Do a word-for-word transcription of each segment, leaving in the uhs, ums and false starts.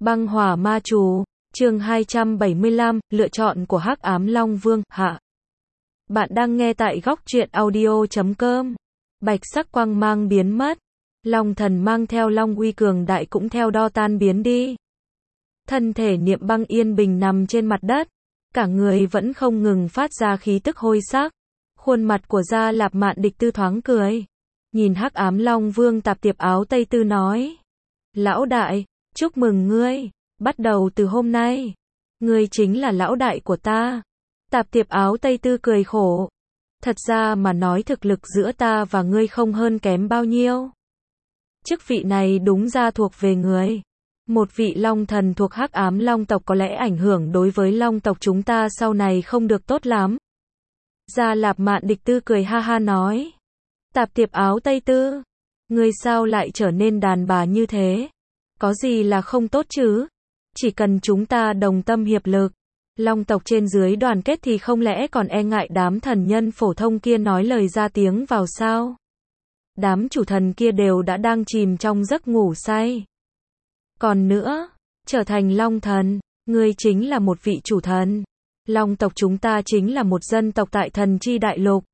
Băng hỏa ma chú, chương hai trăm bảy mươi lăm, lựa chọn của Hắc Ám Long Vương, hạ. Bạn đang nghe tại góc truyện audio chấm com. Bạch sắc quang mang biến mất. Long thần mang theo long uy cường đại cũng theo đo tan biến đi. Thân thể Niệm Băng yên bình nằm trên mặt đất. Cả người vẫn không ngừng phát ra khí tức hôi sắc. Khuôn mặt của Gia Lạp Mạn Địch Tư thoáng cười. Nhìn Hắc Ám Long Vương Tạp Tiệp Áo Tây Tư nói. Lão đại, chúc mừng ngươi, bắt đầu từ hôm nay, ngươi chính là lão đại của ta. Tạp Tiệp Áo Tây Tư cười khổ. Thật ra mà nói thực lực giữa ta và ngươi không hơn kém bao nhiêu. Chức vị này đúng ra thuộc về ngươi. Một vị long thần thuộc Hắc Ám Long tộc có lẽ ảnh hưởng đối với long tộc chúng ta sau này không được tốt lắm. Gia Lạp Mạn Địch Tư cười ha ha nói. Tạp Tiệp Áo Tây Tư, ngươi sao lại trở nên đàn bà như thế? Có gì là không tốt chứ? Chỉ cần chúng ta đồng tâm hiệp lực, long tộc trên dưới đoàn kết thì không lẽ còn e ngại đám thần nhân phổ thông kia nói lời ra tiếng vào sao? Đám chủ thần kia đều đã đang chìm trong giấc ngủ say. Còn nữa, trở thành long thần, ngươi chính là một vị chủ thần. Long tộc chúng ta chính là một dân tộc tại thần chi đại lục.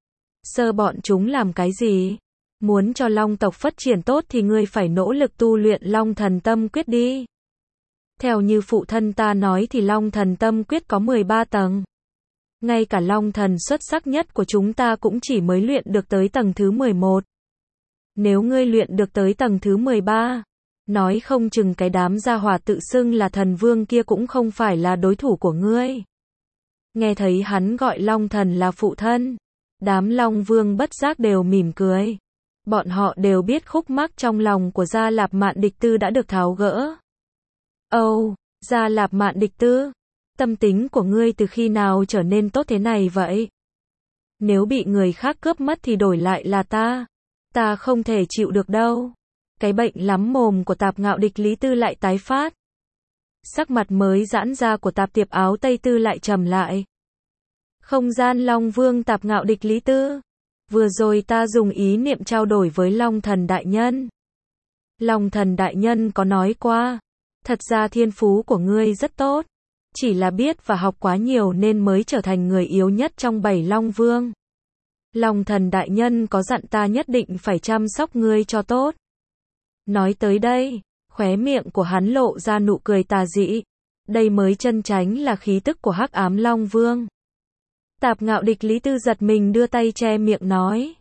Sơ bọn chúng làm cái gì? Muốn cho long tộc phát triển tốt thì ngươi phải nỗ lực tu luyện long thần tâm quyết đi. Theo như phụ thân ta nói thì long thần tâm quyết có mười ba tầng. Ngay cả long thần xuất sắc nhất của chúng ta cũng chỉ mới luyện được tới tầng thứ mười một. Nếu ngươi luyện được tới tầng thứ mười ba, nói không chừng cái đám gia hỏa tự xưng là thần vương kia cũng không phải là đối thủ của ngươi. Nghe thấy hắn gọi long thần là phụ thân, đám long vương bất giác đều mỉm cười. Bọn họ đều biết khúc mắc trong lòng của Gia Lạp Mạn Địch Tư đã được tháo gỡ. Âu, oh, Gia Lạp Mạn Địch Tư, tâm tính của ngươi từ khi nào trở nên tốt thế này vậy? Nếu bị người khác cướp mất thì đổi lại là ta. Ta không thể chịu được đâu. Cái bệnh lắm mồm của Tạp Ngạo Địch Lý Tư lại tái phát. Sắc mặt mới giãn ra của Tạp Tiệp Áo Tây Tư lại trầm lại. Không gian Long Vương Tạp Ngạo Địch Lý Tư. Vừa rồi ta dùng ý niệm trao đổi với Long Thần Đại Nhân. Long Thần Đại Nhân có nói qua, thật ra thiên phú của ngươi rất tốt, chỉ là biết và học quá nhiều nên mới trở thành người yếu nhất trong bảy Long Vương. Long Thần Đại Nhân có dặn ta nhất định phải chăm sóc ngươi cho tốt. Nói tới đây, khóe miệng của hắn lộ ra nụ cười tà dị. Đây mới chân chánh là khí tức của Hắc Ám Long Vương. Tạp Ngạo Địch Lý Tư giật mình đưa tay che miệng nói.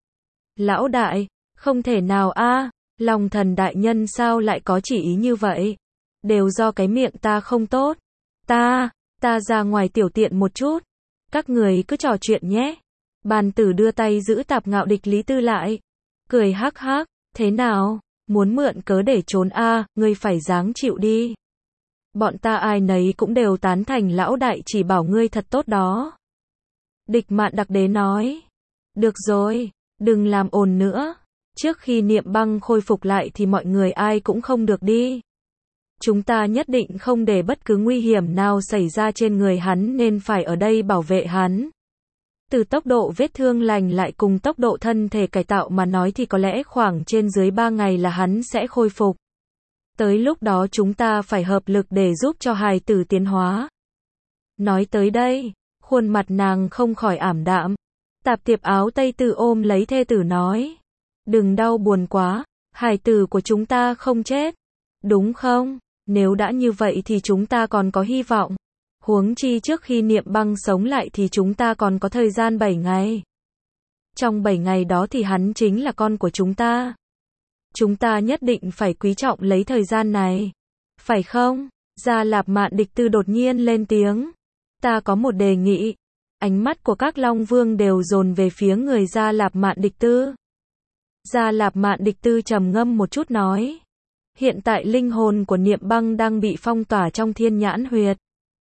Lão đại, không thể nào a, Long Thần Đại Nhân sao lại có chỉ ý như vậy? Đều do cái miệng ta không tốt. Ta, ta ra ngoài tiểu tiện một chút. Các người cứ trò chuyện nhé. Bàn tử đưa tay giữ Tạp Ngạo Địch Lý Tư lại. Cười hắc hắc, thế nào? Muốn mượn cớ để trốn a, ngươi phải ráng chịu đi. Bọn ta ai nấy cũng đều tán thành lão đại chỉ bảo ngươi thật tốt đó. Địch Mạn Đặc Đế nói. Được rồi, đừng làm ồn nữa. Trước khi Niệm Băng khôi phục lại thì mọi người ai cũng không được đi. Chúng ta nhất định không để bất cứ nguy hiểm nào xảy ra trên người hắn nên phải ở đây bảo vệ hắn. Từ tốc độ vết thương lành lại cùng tốc độ thân thể cải tạo mà nói thì có lẽ khoảng trên dưới ba ngày là hắn sẽ khôi phục. Tới lúc đó chúng ta phải hợp lực để giúp cho hài tử tiến hóa. Nói tới đây, khuôn mặt nàng không khỏi ảm đạm. Tạp Tiệp Áo Tây Tư ôm lấy thê tử nói. Đừng đau buồn quá, hài tử của chúng ta không chết. Đúng không? Nếu đã như vậy thì chúng ta còn có hy vọng. Huống chi trước khi Niệm Băng sống lại thì chúng ta còn có thời gian bảy ngày. Trong bảy ngày đó thì hắn chính là con của chúng ta. Chúng ta nhất định phải quý trọng lấy thời gian này. Phải không? Gia Lạp Mạn Địch Tư đột nhiên lên tiếng. Ta có một đề nghị. Ánh mắt của các Long Vương đều dồn về phía người Gia Lạp Mạn Địch Tư. Gia Lạp Mạn Địch Tư trầm ngâm một chút nói. Hiện tại linh hồn của Niệm Băng đang bị phong tỏa trong thiên nhãn huyệt.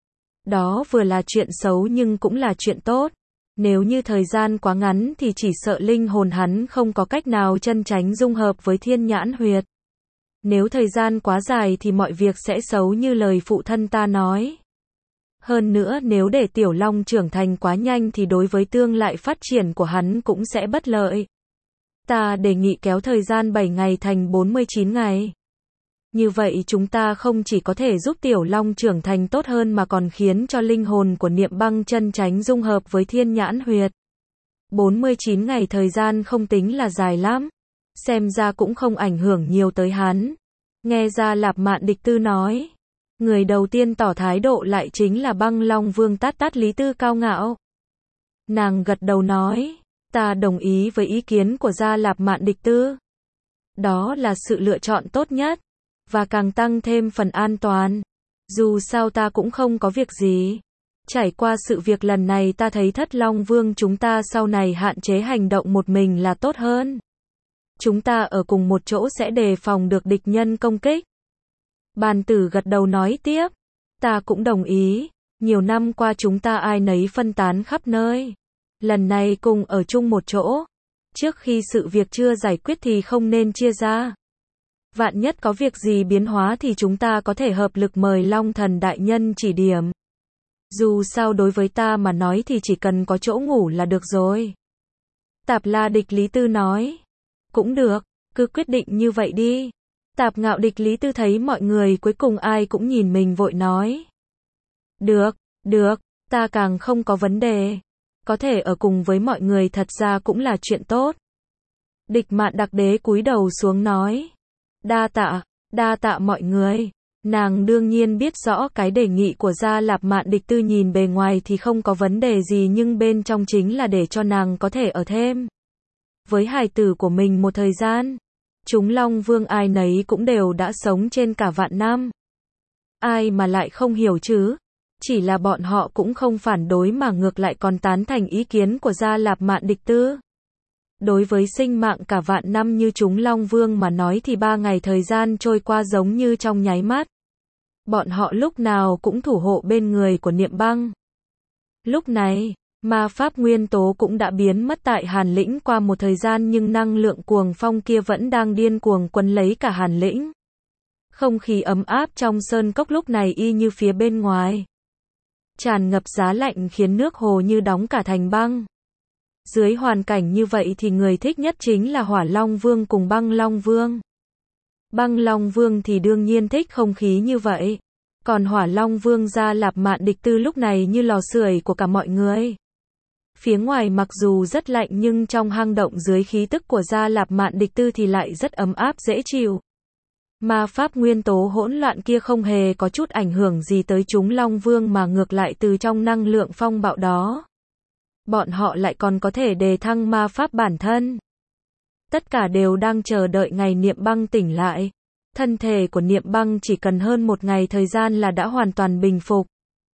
Đó vừa là chuyện xấu nhưng cũng là chuyện tốt. Nếu như thời gian quá ngắn thì chỉ sợ linh hồn hắn không có cách nào chân chánh dung hợp với thiên nhãn huyệt. Nếu thời gian quá dài thì mọi việc sẽ xấu như lời phụ thân ta nói. Hơn nữa nếu để Tiểu Long trưởng thành quá nhanh thì đối với tương lai phát triển của hắn cũng sẽ bất lợi. Ta đề nghị kéo thời gian bảy ngày thành bốn mươi chín ngày. Như vậy chúng ta không chỉ có thể giúp Tiểu Long trưởng thành tốt hơn mà còn khiến cho linh hồn của Niệm Băng chân chánh dung hợp với Thiên Nhãn Huyệt. bốn mươi chín ngày thời gian không tính là dài lắm. Xem ra cũng không ảnh hưởng nhiều tới hắn. Nghe ra Lạp Mạn Địch Tư nói. Người đầu tiên tỏ thái độ lại chính là Băng Long Vương Tát Tát Lý Tư cao ngạo. Nàng gật đầu nói. Ta đồng ý với ý kiến của Gia Lạp Mạn Địch Tư. Đó là sự lựa chọn tốt nhất. Và càng tăng thêm phần an toàn. Dù sao ta cũng không có việc gì. Trải qua sự việc lần này ta thấy Thất Long Vương chúng ta sau này hạn chế hành động một mình là tốt hơn. Chúng ta ở cùng một chỗ sẽ đề phòng được địch nhân công kích. Bàn tử gật đầu nói tiếp. Ta cũng đồng ý. Nhiều năm qua chúng ta ai nấy phân tán khắp nơi. Lần này cùng ở chung một chỗ. Trước khi sự việc chưa giải quyết thì không nên chia ra. Vạn nhất có việc gì biến hóa thì chúng ta có thể hợp lực mời Long Thần Đại Nhân chỉ điểm. Dù sao đối với ta mà nói thì chỉ cần có chỗ ngủ là được rồi. Tạp La Địch Lý Tư nói. Cũng được, cứ quyết định như vậy đi. Tạp Ngạo Địch Lý Tư thấy mọi người cuối cùng ai cũng nhìn mình vội nói. Được, được, ta càng không có vấn đề. Có thể ở cùng với mọi người thật ra cũng là chuyện tốt. Địch Mạn Đặc Đế cúi đầu xuống nói. Đa tạ, đa tạ mọi người. Nàng đương nhiên biết rõ cái đề nghị của Gia Lạp Mạn Địch Tư nhìn bề ngoài thì không có vấn đề gì nhưng bên trong chính là để cho nàng có thể ở thêm với hài tử của mình một thời gian. Chúng Long Vương ai nấy cũng đều đã sống trên cả vạn năm. Ai mà lại không hiểu chứ? Chỉ là bọn họ cũng không phản đối mà ngược lại còn tán thành ý kiến của Gia Lạp Mạn Địch Tư. Đối với sinh mạng cả vạn năm như chúng Long Vương mà nói thì ba ngày thời gian trôi qua giống như trong nháy mắt. Bọn họ lúc nào cũng thủ hộ bên người của Niệm Băng. Lúc này, ma pháp nguyên tố cũng đã biến mất tại Hàn Lĩnh qua một thời gian nhưng năng lượng cuồng phong kia vẫn đang điên cuồng quấn lấy cả Hàn Lĩnh. Không khí ấm áp trong sơn cốc lúc này y như phía bên ngoài. Tràn ngập giá lạnh khiến nước hồ như đóng cả thành băng. Dưới hoàn cảnh như vậy thì người thích nhất chính là Hỏa Long Vương cùng Băng Long Vương. Băng Long Vương thì đương nhiên thích không khí như vậy. Còn Hỏa Long Vương Gia Lạp Mạn Địch Tư lúc này như lò sưởi của cả mọi người. Phía ngoài mặc dù rất lạnh nhưng trong hang động dưới khí tức của Gia Lạp Mạn Địch Tư thì lại rất ấm áp dễ chịu. Ma pháp nguyên tố hỗn loạn kia không hề có chút ảnh hưởng gì tới chúng Long Vương mà ngược lại từ trong năng lượng phong bạo đó. Bọn họ lại còn có thể đề thăng ma pháp bản thân. Tất cả đều đang chờ đợi ngày Niệm Băng tỉnh lại. Thân thể của Niệm Băng chỉ cần hơn một ngày thời gian là đã hoàn toàn bình phục.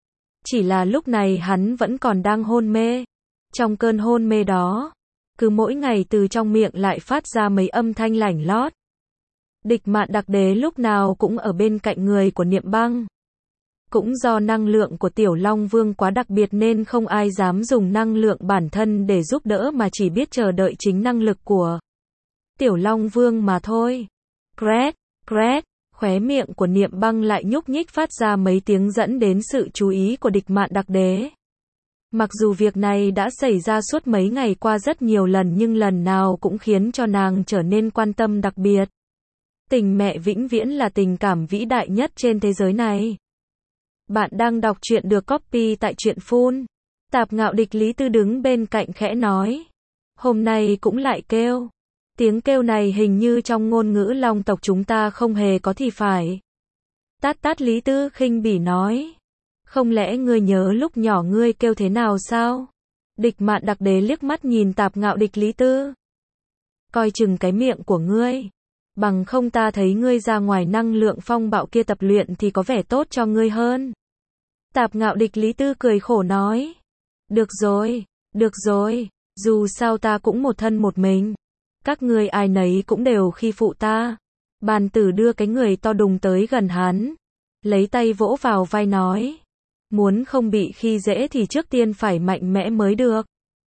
Chỉ là lúc này hắn vẫn còn đang hôn mê. Trong cơn hôn mê đó, cứ mỗi ngày từ trong miệng lại phát ra mấy âm thanh lảnh lót. Địch Mạn Đặc Đế lúc nào cũng ở bên cạnh người của Niệm Băng. Cũng do năng lượng của Tiểu Long Vương quá đặc biệt nên không ai dám dùng năng lượng bản thân để giúp đỡ mà chỉ biết chờ đợi chính năng lực của Tiểu Long Vương mà thôi. Crack, crack, khóe miệng của Niệm Băng lại nhúc nhích phát ra mấy tiếng dẫn đến sự chú ý của Địch Mạn Đặc Đế. Mặc dù việc này đã xảy ra suốt mấy ngày qua rất nhiều lần nhưng lần nào cũng khiến cho nàng trở nên quan tâm đặc biệt. Tình mẹ vĩnh viễn là tình cảm vĩ đại nhất trên thế giới này. Bạn đang đọc truyện được copy tại truyện phun. Tạp Ngạo Địch Lý Tư đứng bên cạnh khẽ nói. Hôm nay cũng lại kêu. Tiếng kêu này hình như trong ngôn ngữ Long tộc chúng ta không hề có thì phải. Tát Tát Lý Tư khinh bỉ nói. Không lẽ ngươi nhớ lúc nhỏ ngươi kêu thế nào sao? Địch Mạn Đặc Đế liếc mắt nhìn Tạp Ngạo Địch Lý Tư. Coi chừng cái miệng của ngươi. Bằng không ta thấy ngươi ra ngoài năng lượng phong bạo kia tập luyện thì có vẻ tốt cho ngươi hơn. Tạp Ngạo Địch Lý Tư cười khổ nói. Được rồi, được rồi, dù sao ta cũng một thân một mình. Các ngươi ai nấy cũng đều khi phụ ta. Bàn tử đưa cái người to đùng tới gần hắn. Lấy tay vỗ vào vai nói. Muốn không bị khi dễ thì trước tiên phải mạnh mẽ mới được.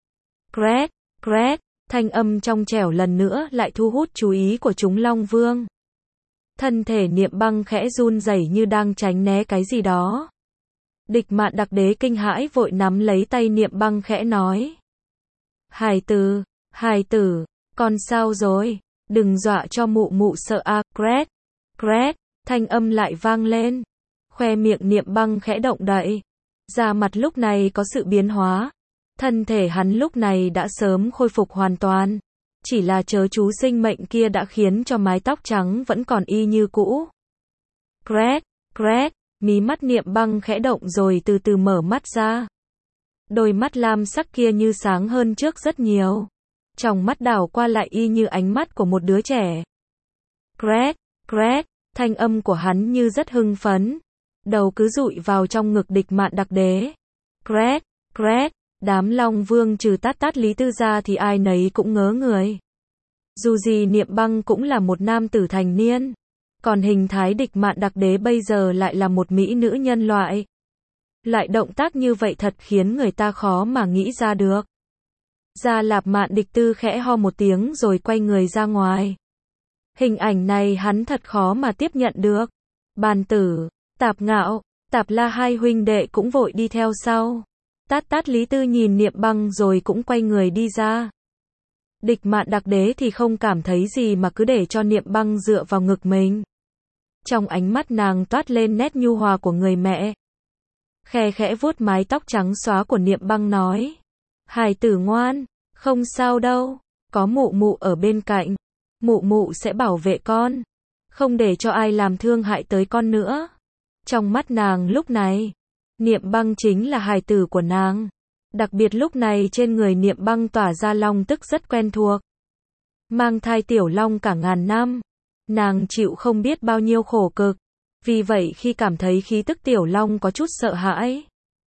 Crack, crack, thanh âm trong trẻo lần nữa lại thu hút chú ý của chúng Long Vương. Thân thể Niệm Băng khẽ run rẩy như đang tránh né cái gì đó. Địch Mạn Đặc Đế kinh hãi vội nắm lấy tay Niệm Băng khẽ nói. Hài tử, hài tử, con sao rồi, đừng dọa cho mụ mụ sợ a. Crack, crack, thanh âm lại vang lên. Khoe miệng Niệm Băng khẽ động đậy. Da mặt lúc này có sự biến hóa. Thân thể hắn lúc này đã sớm khôi phục hoàn toàn. Chỉ là chớ chú sinh mệnh kia đã khiến cho mái tóc trắng vẫn còn y như cũ. Crack, crack, mí mắt Niệm Băng khẽ động rồi từ từ mở mắt ra. Đôi mắt lam sắc kia như sáng hơn trước rất nhiều. Trong mắt đảo qua lại y như ánh mắt của một đứa trẻ. Crack, crack, thanh âm của hắn như rất hưng phấn. Đầu cứ dụi vào trong ngực Địch Mạn Đặc Đế. Crack, crack, đám Long Vương trừ Tát Tát Lý Tư ra thì ai nấy cũng ngớ người. Dù gì Niệm Băng cũng là một nam tử thành niên. Còn hình thái Địch Mạn Đặc Đế bây giờ lại là một mỹ nữ nhân loại. Lại động tác như vậy thật khiến người ta khó mà nghĩ ra được. Gia Lạp Mạn Địch Tư khẽ ho một tiếng rồi quay người ra ngoài. Hình ảnh này hắn thật khó mà tiếp nhận được. Bàn Tử, Tạp Ngạo, Tạp La hai huynh đệ cũng vội đi theo sau. Tát Tát Lý Tư nhìn Niệm Băng rồi cũng quay người đi ra. Địch Mạn Đặc Đế thì không cảm thấy gì mà cứ để cho Niệm Băng dựa vào ngực mình. Trong ánh mắt nàng toát lên nét nhu hòa của người mẹ. Khe khẽ vuốt mái tóc trắng xóa của Niệm Băng nói. Hài tử ngoan, không sao đâu, có mụ mụ ở bên cạnh. Mụ mụ sẽ bảo vệ con. Không để cho ai làm thương hại tới con nữa. Trong mắt nàng lúc này, Niệm Băng chính là hài tử của nàng. Đặc biệt lúc này trên người Niệm Băng tỏa ra long tức rất quen thuộc. Mang thai tiểu long cả ngàn năm. Nàng chịu không biết bao nhiêu khổ cực. Vì vậy khi cảm thấy khí tức tiểu long có chút sợ hãi,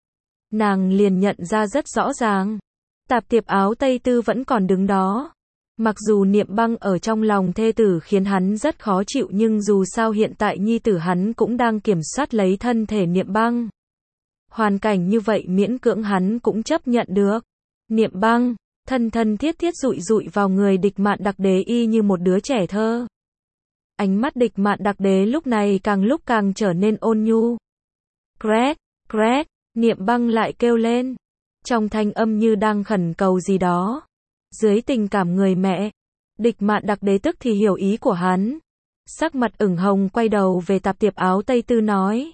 nàng liền nhận ra rất rõ ràng. Tạp Tiệp Áo Tây Tư vẫn còn đứng đó. Mặc dù Niệm Băng ở trong lòng thê tử khiến hắn rất khó chịu nhưng dù sao hiện tại nhi tử hắn cũng đang kiểm soát lấy thân thể Niệm Băng. Hoàn cảnh như vậy miễn cưỡng hắn cũng chấp nhận được. Niệm Băng, thân thân thiết thiết dụi dụi vào người Địch Mạn Đặc Đế y như một đứa trẻ thơ. Ánh mắt Địch Mạn Đặc Đế lúc này càng lúc càng trở nên ôn nhu. Crack, crack, Niệm Băng lại kêu lên. Trong thanh âm như đang khẩn cầu gì đó. Dưới tình cảm người mẹ, Địch Mạn Đặc Đế tức thì hiểu ý của hắn. Sắc mặt ửng hồng quay đầu về Tạp Tiệp Áo Tây Tư nói.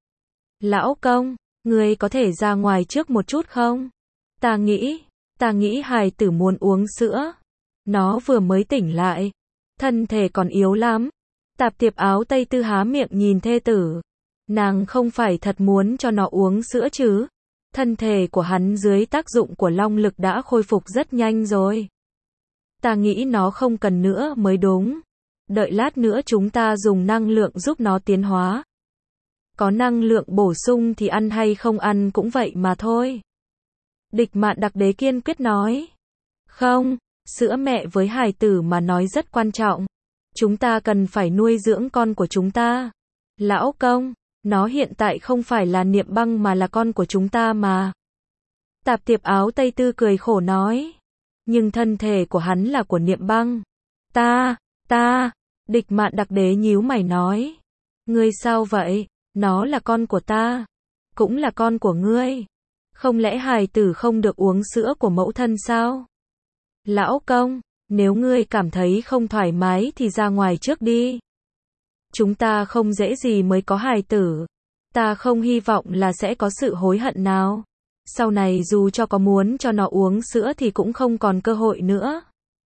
Lão công, ngươi có thể ra ngoài trước một chút không? Ta nghĩ, ta nghĩ hài tử muốn uống sữa. Nó vừa mới tỉnh lại. Thân thể còn yếu lắm. Tạp Tiệp Áo Tây Tư há miệng nhìn thê tử. Nàng không phải thật muốn cho nó uống sữa chứ? Thân thể của hắn dưới tác dụng của long lực đã khôi phục rất nhanh rồi. Ta nghĩ nó không cần nữa mới đúng. Đợi lát nữa chúng ta dùng năng lượng giúp nó tiến hóa. Có năng lượng bổ sung thì ăn hay không ăn cũng vậy mà thôi. Địch Mạn Đặc Đế kiên quyết nói. Không, sữa mẹ với hài tử mà nói rất quan trọng. Chúng ta cần phải nuôi dưỡng con của chúng ta. Lão công, nó hiện tại không phải là Niệm Băng mà là con của chúng ta mà. Tạp Tiệp Áo Tây Tư cười khổ nói. Nhưng thân thể của hắn là của Niệm Băng. Ta, ta, Địch Mạn Đặc Đế nhíu mày nói. Ngươi sao vậy? Nó là con của ta. Cũng là con của ngươi. Không lẽ hài tử không được uống sữa của mẫu thân sao? Lão công, nếu ngươi cảm thấy không thoải mái thì ra ngoài trước đi. Chúng ta không dễ gì mới có hài tử. Ta không hy vọng là sẽ có sự hối hận nào. Sau này dù cho có muốn cho nó uống sữa thì cũng không còn cơ hội nữa.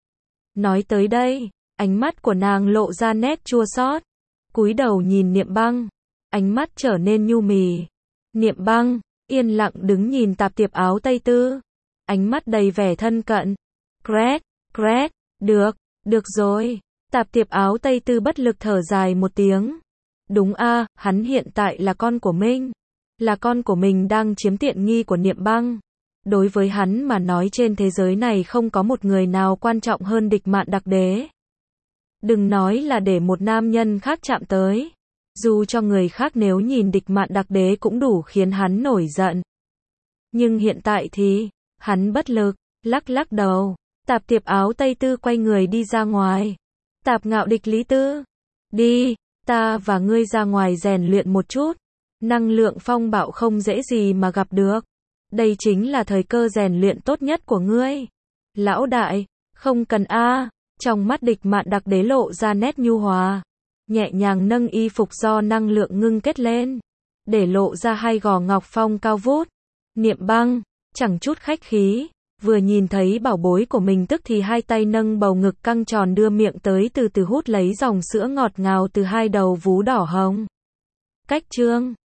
Nói tới đây, ánh mắt của nàng lộ ra nét chua xót. Cúi đầu nhìn Niệm Băng, ánh mắt trở nên nhu mì. Niệm Băng yên lặng đứng nhìn Tạp Tiệp Áo Tây Tư, ánh mắt đầy vẻ thân cận. Crack, crack, được, được rồi. Tạp Tiệp Áo Tây Tư bất lực thở dài một tiếng. Đúng a, hắn hiện tại là con của mình. Là con của mình đang chiếm tiện nghi của Niệm Băng. Đối với hắn mà nói trên thế giới này không có một người nào quan trọng hơn Địch Mạn Đặc Đế. Đừng nói là để một nam nhân khác chạm tới. Dù cho người khác nếu nhìn Địch Mạn Đặc Đế cũng đủ khiến hắn nổi giận. Nhưng hiện tại thì, hắn bất lực, lắc lắc đầu. Tạp Tiệp Áo Tây Tư quay người đi ra ngoài. Tạp Ngạo Địch Lý Tư. Đi, ta và ngươi ra ngoài rèn luyện một chút. Năng lượng phong bạo không dễ gì mà gặp được. Đây chính là thời cơ rèn luyện tốt nhất của ngươi. Lão đại, không cần a. Trong mắt Địch Mạn Đặc Đế lộ ra nét nhu hòa. nhẹ nhàng nâng y phục do năng lượng ngưng kết lên, để lộ ra hai gò ngọc phong cao vút. Niệm Băng, chẳng chút khách khí, vừa nhìn thấy bảo bối của mình tức thì hai tay nâng bầu ngực căng tròn đưa miệng tới từ từ hút lấy dòng sữa ngọt ngào từ hai đầu vú đỏ hồng. Cách chương